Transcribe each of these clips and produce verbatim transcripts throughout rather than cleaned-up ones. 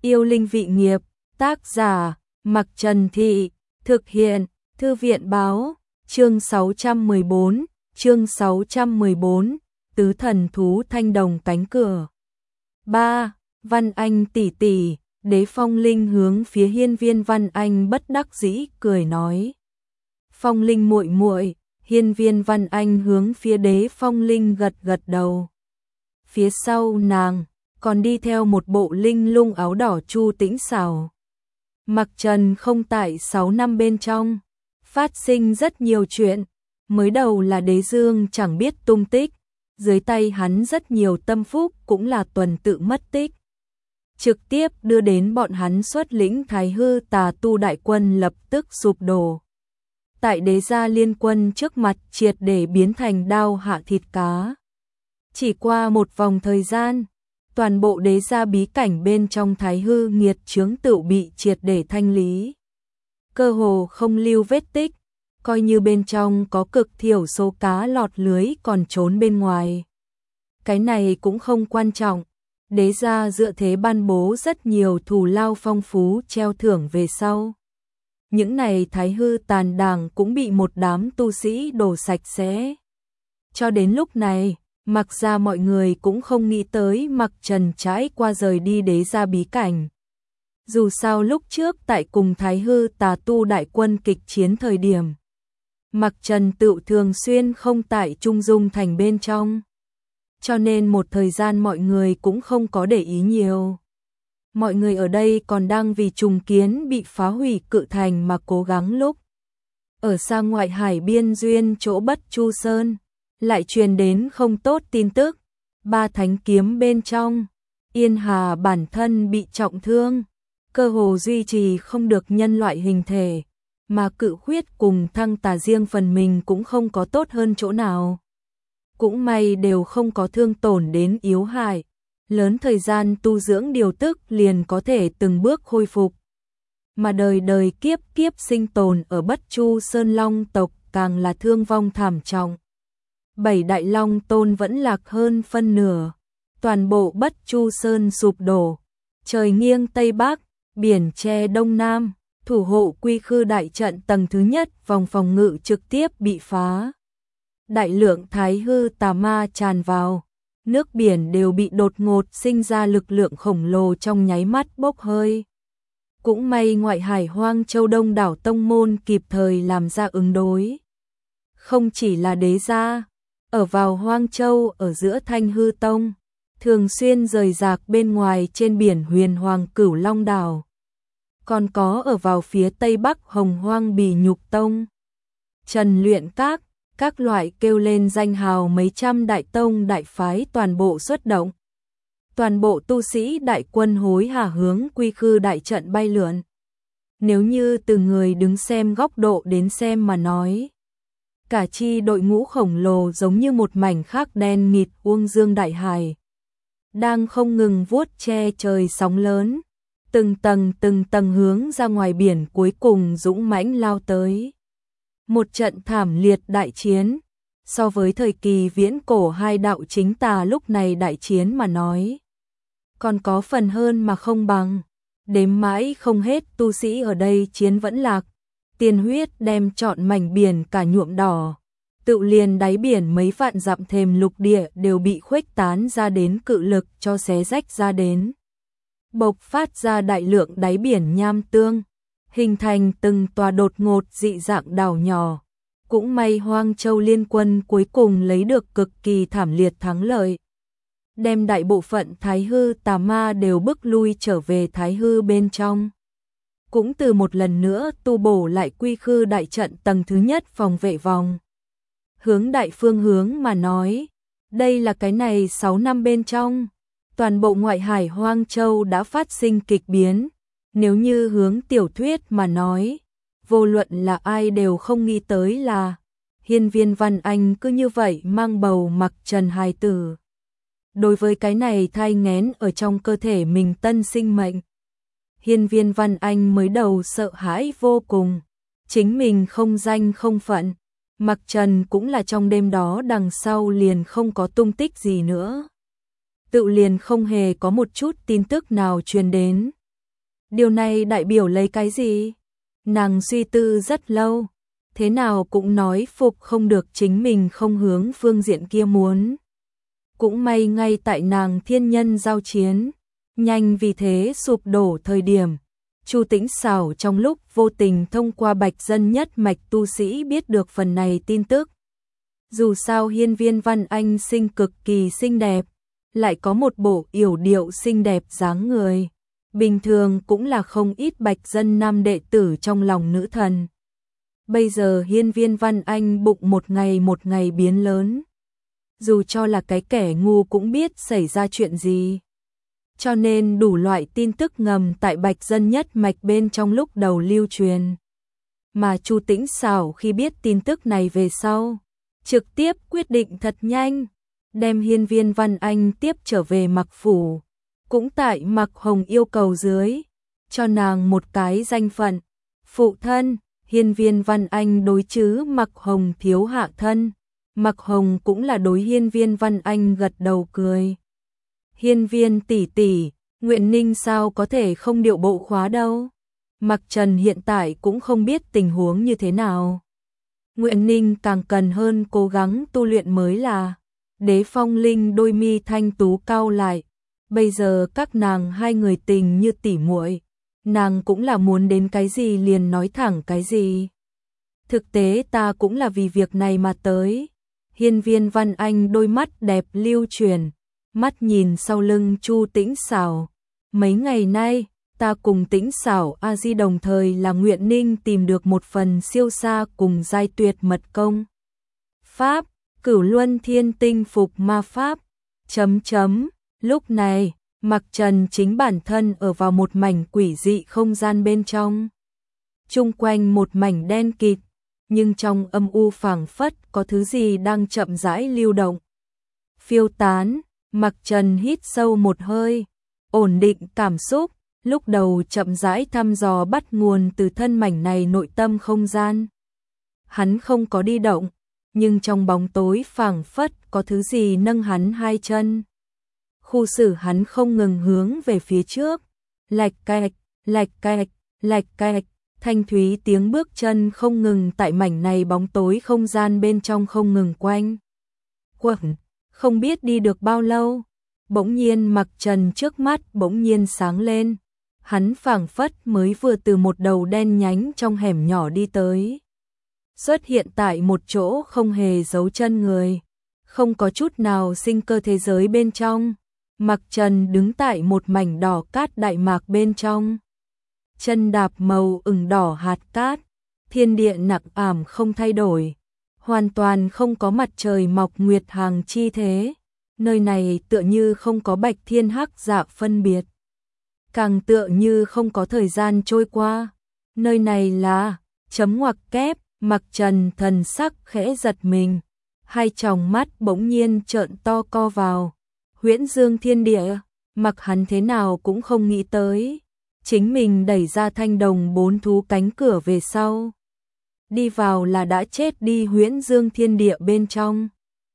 Yêu linh vị nghiệp, tác giả, Mặc Trần Thị, thực hiện, Thư viện báo, chương sáu trăm mười bốn, chương sáu trăm mười bốn, tứ thần thú thanh đồng cánh cửa. ba. Văn Anh tỷ tỷ, Đế Phong Linh hướng phía Hiên Viên Văn Anh bất đắc dĩ cười nói. Phong Linh muội muội, Hiên Viên Văn Anh hướng phía Đế Phong Linh gật gật đầu. Phía sau nàng còn đi theo một bộ linh lung áo đỏ Chu Tĩnh Xảo. Mặc Trần không tại sáu năm bên trong, phát sinh rất nhiều chuyện, mới đầu là Đế Dương chẳng biết tung tích, dưới tay hắn rất nhiều tâm phúc cũng là tuần tự mất tích. Trực tiếp đưa đến bọn hắn xuất lĩnh Thái Hư Tà Tu đại quân lập tức sụp đổ. Tại Đế gia liên quân trước mặt triệt để biến thành đao hạ thịt cá. Chỉ qua một vòng thời gian, toàn bộ Đế gia bí cảnh bên trong Thái Hư nghiệt chướng tựu bị triệt để thanh lý. Cơ hồ không lưu vết tích, coi như bên trong có cực thiểu số cá lọt lưới còn trốn bên ngoài. Cái này cũng không quan trọng, Đế gia dựa thế ban bố rất nhiều thù lao phong phú treo thưởng về sau. Những này Thái Hư tàn đảng cũng bị một đám tu sĩ đổ sạch sẽ. Cho đến lúc này, Mặc ra mọi người cũng không nghĩ tới Mặc Trần trải qua rời đi Đế gia bí cảnh. Dù sao lúc trước tại cùng Thái Hư Tà Tu đại quân kịch chiến thời điểm, Mặc Trần tự thường xuyên không tại Trung Dung thành bên trong. Cho nên một thời gian mọi người cũng không có để ý nhiều. Mọi người ở đây còn đang vì trùng kiến bị phá hủy cự thành mà cố gắng lúc. Ở xa ngoại hải biên duyên chỗ Bất Chu Sơn, lại truyền đến không tốt tin tức. Ba thánh kiếm bên trong, Yên Hà bản thân bị trọng thương, cơ hồ duy trì không được nhân loại hình thể, mà cự khuyết cùng Thăng Tà riêng phần mình cũng không có tốt hơn chỗ nào. Cũng may đều không có thương tổn đến yếu hại, lớn thời gian tu dưỡng điều tức liền có thể từng bước khôi phục. Mà đời đời kiếp kiếp sinh tồn ở Bất Chu Sơn Long tộc càng là thương vong thảm trọng. Bảy đại long tôn vẫn lạc hơn phân nửa, toàn bộ Bất Chu Sơn sụp đổ, trời nghiêng Tây Bắc, biển che Đông Nam, thủ hộ Quy Khư đại trận tầng thứ nhất vòng phòng ngự trực tiếp bị phá. Đại lượng Thái Hư tà ma tràn vào, nước biển đều bị đột ngột sinh ra lực lượng khổng lồ trong nháy mắt bốc hơi. Cũng may ngoại hải Hoang Châu Đông đảo tông môn kịp thời làm ra ứng đối. Không chỉ là Đế gia, ở vào Hoang Châu ở giữa Thanh Hư Tông, thường xuyên rời rạc bên ngoài trên biển Huyền Hoàng Cửu Long đảo. Còn có ở vào phía Tây Bắc Hồng Hoang Bì Nhục Tông, Trần Luyện Các, các loại kêu lên danh hào mấy trăm đại tông đại phái toàn bộ xuất động. Toàn bộ tu sĩ đại quân hối hả hướng Quy Khư đại trận bay lượn. Nếu như từ người đứng xem góc độ đến xem mà nói, cả chi đội ngũ khổng lồ giống như một mảnh khắc đen nghịt uông dương đại hải, đang không ngừng vuốt che trời sóng lớn, từng tầng từng tầng hướng ra ngoài biển cuối cùng dũng mãnh lao tới. Một trận thảm liệt đại chiến, so với thời kỳ viễn cổ hai đạo chính tà lúc này đại chiến mà nói, còn có phần hơn mà không bằng. Đếm mãi không hết tu sĩ ở đây chiến vẫn lạc, tiên huyết đem trọn mảnh biển cả nhuộm đỏ, tự liền đáy biển mấy vạn dặm thềm lục địa đều bị khuếch tán ra đến cự lực cho xé rách ra đến. Bộc phát ra đại lượng đáy biển nham tương, hình thành từng tòa đột ngột dị dạng đảo nhỏ. Cũng may Hoang Châu liên quân cuối cùng lấy được cực kỳ thảm liệt thắng lợi, đem đại bộ phận Thái Hư tà ma đều bức lui trở về Thái Hư bên trong. Cũng từ một lần nữa tu bổ lại Quy Khư đại trận tầng thứ nhất phòng vệ vòng. Hướng đại phương hướng mà nói, đây là cái này sáu năm bên trong, toàn bộ ngoại hải Hoang Châu đã phát sinh kịch biến. Nếu như hướng tiểu thuyết mà nói, vô luận là ai đều không nghĩ tới là Hiên Viên Văn Anh cứ như vậy mang bầu Mặc Trần hài tử. Đối với cái này thai nghén ở trong cơ thể mình tân sinh mệnh, Hiên Viên Văn Anh mới đầu sợ hãi vô cùng, chính mình không danh không phận, Mặc Trần cũng là trong đêm đó đằng sau liền không có tung tích gì nữa. Tự liền không hề có một chút tin tức nào truyền đến. Điều này đại biểu lấy cái gì? Nàng suy tư rất lâu, thế nào cũng nói phục không được chính mình không hướng phương diện kia muốn. Cũng may ngay tại nàng thiên nhân giao chiến, nhanh vì thế sụp đổ thời điểm. Chu Tĩnh Xảo trong lúc vô tình thông qua Bạch Dân nhất mạch tu sĩ biết được phần này tin tức. Dù sao Hiên Viên Văn Anh sinh cực kỳ xinh đẹp, lại có một bộ yểu điệu xinh đẹp dáng người. Bình thường cũng là không ít Bạch Dân nam đệ tử trong lòng nữ thần. Bây giờ Hiên Viên Văn Anh bụng một ngày một ngày biến lớn. Dù cho là cái kẻ ngu cũng biết xảy ra chuyện gì. Cho nên đủ loại tin tức ngầm tại Bạch Dân nhất mạch bên trong lúc đầu lưu truyền. Mà Chu Tĩnh Xảo khi biết tin tức này về sau, trực tiếp quyết định thật nhanh, đem Hiên Viên Văn Anh tiếp trở về Mặc phủ. Cũng tại Mặc Hồng yêu cầu dưới, cho nàng một cái danh phận, phụ thân. Hiên Viên Văn Anh đối chứ Mặc Hồng thiếu hạ thân, Mặc Hồng cũng là đối Hiên Viên Văn Anh gật đầu cười. Hiên Viên tỷ tỷ, Nguyện Ninh sao có thể không điệu bộ khóa đâu. Mặc Trần hiện tại cũng không biết tình huống như thế nào. Nguyện Ninh càng cần hơn cố gắng tu luyện mới là. Đế Phong Linh đôi mi thanh tú cau lại. Bây giờ các nàng hai người tình như tỉ muội, nàng cũng là muốn đến cái gì liền nói thẳng cái gì. Thực tế ta cũng là vì việc này mà tới. Hiên Viên Văn Anh đôi mắt đẹp lưu chuyển, mắt nhìn sau lưng Chu Tĩnh Xảo. Mấy ngày nay, ta cùng Tĩnh Xảo A Di đồng thời là Nguyện Ninh tìm được một phần siêu xa cùng giai tuyệt mật công. Pháp, Cửu Luân Thiên Tinh Phục Ma Pháp. Chấm chấm, lúc này, Mặc Trần chính bản thân ở vào một mảnh quỷ dị không gian bên trong. Chung quanh một mảnh đen kịt, nhưng trong âm u phảng phất có thứ gì đang chậm rãi lưu động. Phiêu tán, Mặc Trần hít sâu một hơi, ổn định cảm xúc, lúc đầu chậm rãi thăm dò bắt nguồn từ thân mảnh này nội tâm không gian. Hắn không có đi động, nhưng trong bóng tối phảng phất có thứ gì nâng hắn hai chân. Khu xử hắn không ngừng hướng về phía trước, lạch cạch, lạch cạch, lạch cạch, thanh thúy tiếng bước chân không ngừng tại mảnh này bóng tối không gian bên trong không ngừng quanh. Quẩn, không biết đi được bao lâu, bỗng nhiên Mặc Trần trước mắt bỗng nhiên sáng lên, hắn phảng phất mới vừa từ một đầu đen nhánh trong hẻm nhỏ đi tới. Xuất hiện tại một chỗ không hề giấu chân người, không có chút nào sinh cơ thế giới bên trong. Mặc Trần đứng tại một mảnh đỏ cát đại mạc bên trong. Chân đạp màu ửng đỏ hạt cát, thiên địa nặng ảm không thay đổi, hoàn toàn không có mặt trời mọc nguyệt hàng chi thế. Nơi này tựa như không có bạch thiên hắc dạ phân biệt, càng tựa như không có thời gian trôi qua. Nơi này là chấm ngoặc kép. Mặc Trần thần sắc khẽ giật mình, hai tròng mắt bỗng nhiên trợn to co vào. Huyễn Dương Thiên Địa, mặc hắn thế nào cũng không nghĩ tới, chính mình đẩy ra thanh đồng bốn thú cánh cửa về sau, đi vào là đã chết đi Huyễn Dương Thiên Địa bên trong.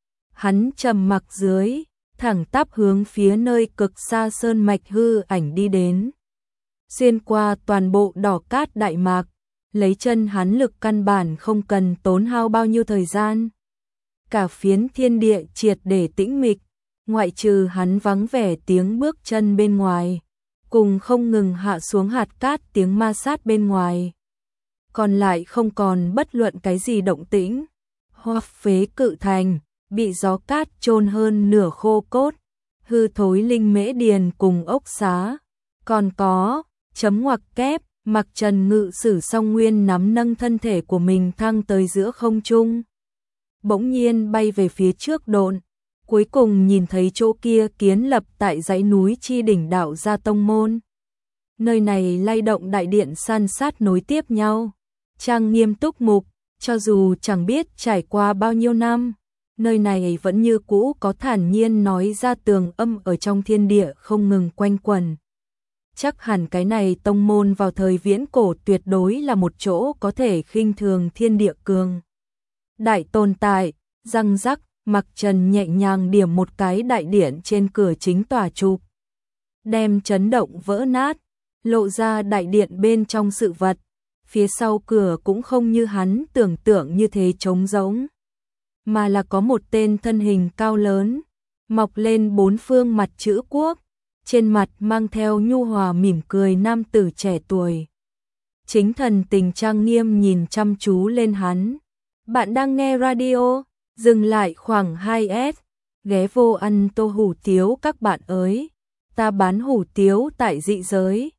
Hắn trầm mặc dưới, thẳng tắp hướng phía nơi cực xa sơn mạch hư ảnh đi đến. Xuyên qua toàn bộ đỏ cát đại mạc, lấy chân hắn lực căn bản không cần tốn hao bao nhiêu thời gian. Cả phiến thiên địa triệt để tĩnh mịch, ngoại trừ hắn vắng vẻ tiếng bước chân bên ngoài, cùng không ngừng hạ xuống hạt cát tiếng ma sát bên ngoài. Còn lại không còn bất luận cái gì động tĩnh. Hoa phế cự thành, bị gió cát chôn hơn nửa khô cốt, hư thối linh mễ điền cùng ốc xá. Còn có, chấm ngoặc kép, Mặc Trần ngự sử song nguyên nắm nâng thân thể của mình thăng tới giữa không trung. Bỗng nhiên bay về phía trước độn, cuối cùng nhìn thấy chỗ kia kiến lập tại dãy núi chi đỉnh đạo gia tông môn. Nơi này lay động đại điện san sát nối tiếp nhau, trang nghiêm túc mục, cho dù chẳng biết trải qua bao nhiêu năm, nơi này vẫn như cũ có thản nhiên nói ra tường âm ở trong thiên địa không ngừng quanh quẩn. Chắc hẳn cái này tông môn vào thời viễn cổ tuyệt đối là một chỗ có thể khinh thường thiên địa cường đại tồn tại. Răng rắc, Mặc Trần nhẹ nhàng điểm một cái đại điện trên cửa chính tòa trụ, đem chấn động vỡ nát. lộ ra đại điện bên trong sự vật. Phía sau cửa cũng không như hắn tưởng tượng như thế trống rỗng, mà là có một tên thân hình cao lớn, mọc lên bốn phương mặt chữ quốc, trên mặt mang theo nhu hòa mỉm cười nam tử trẻ tuổi. Chính thần tình trang nghiêm nhìn chăm chú lên hắn. Bạn đang nghe radio, dừng lại khoảng hai s, ghé vô ăn tô hủ tiếu các bạn ơi. Ta bán hủ tiếu tại dị giới.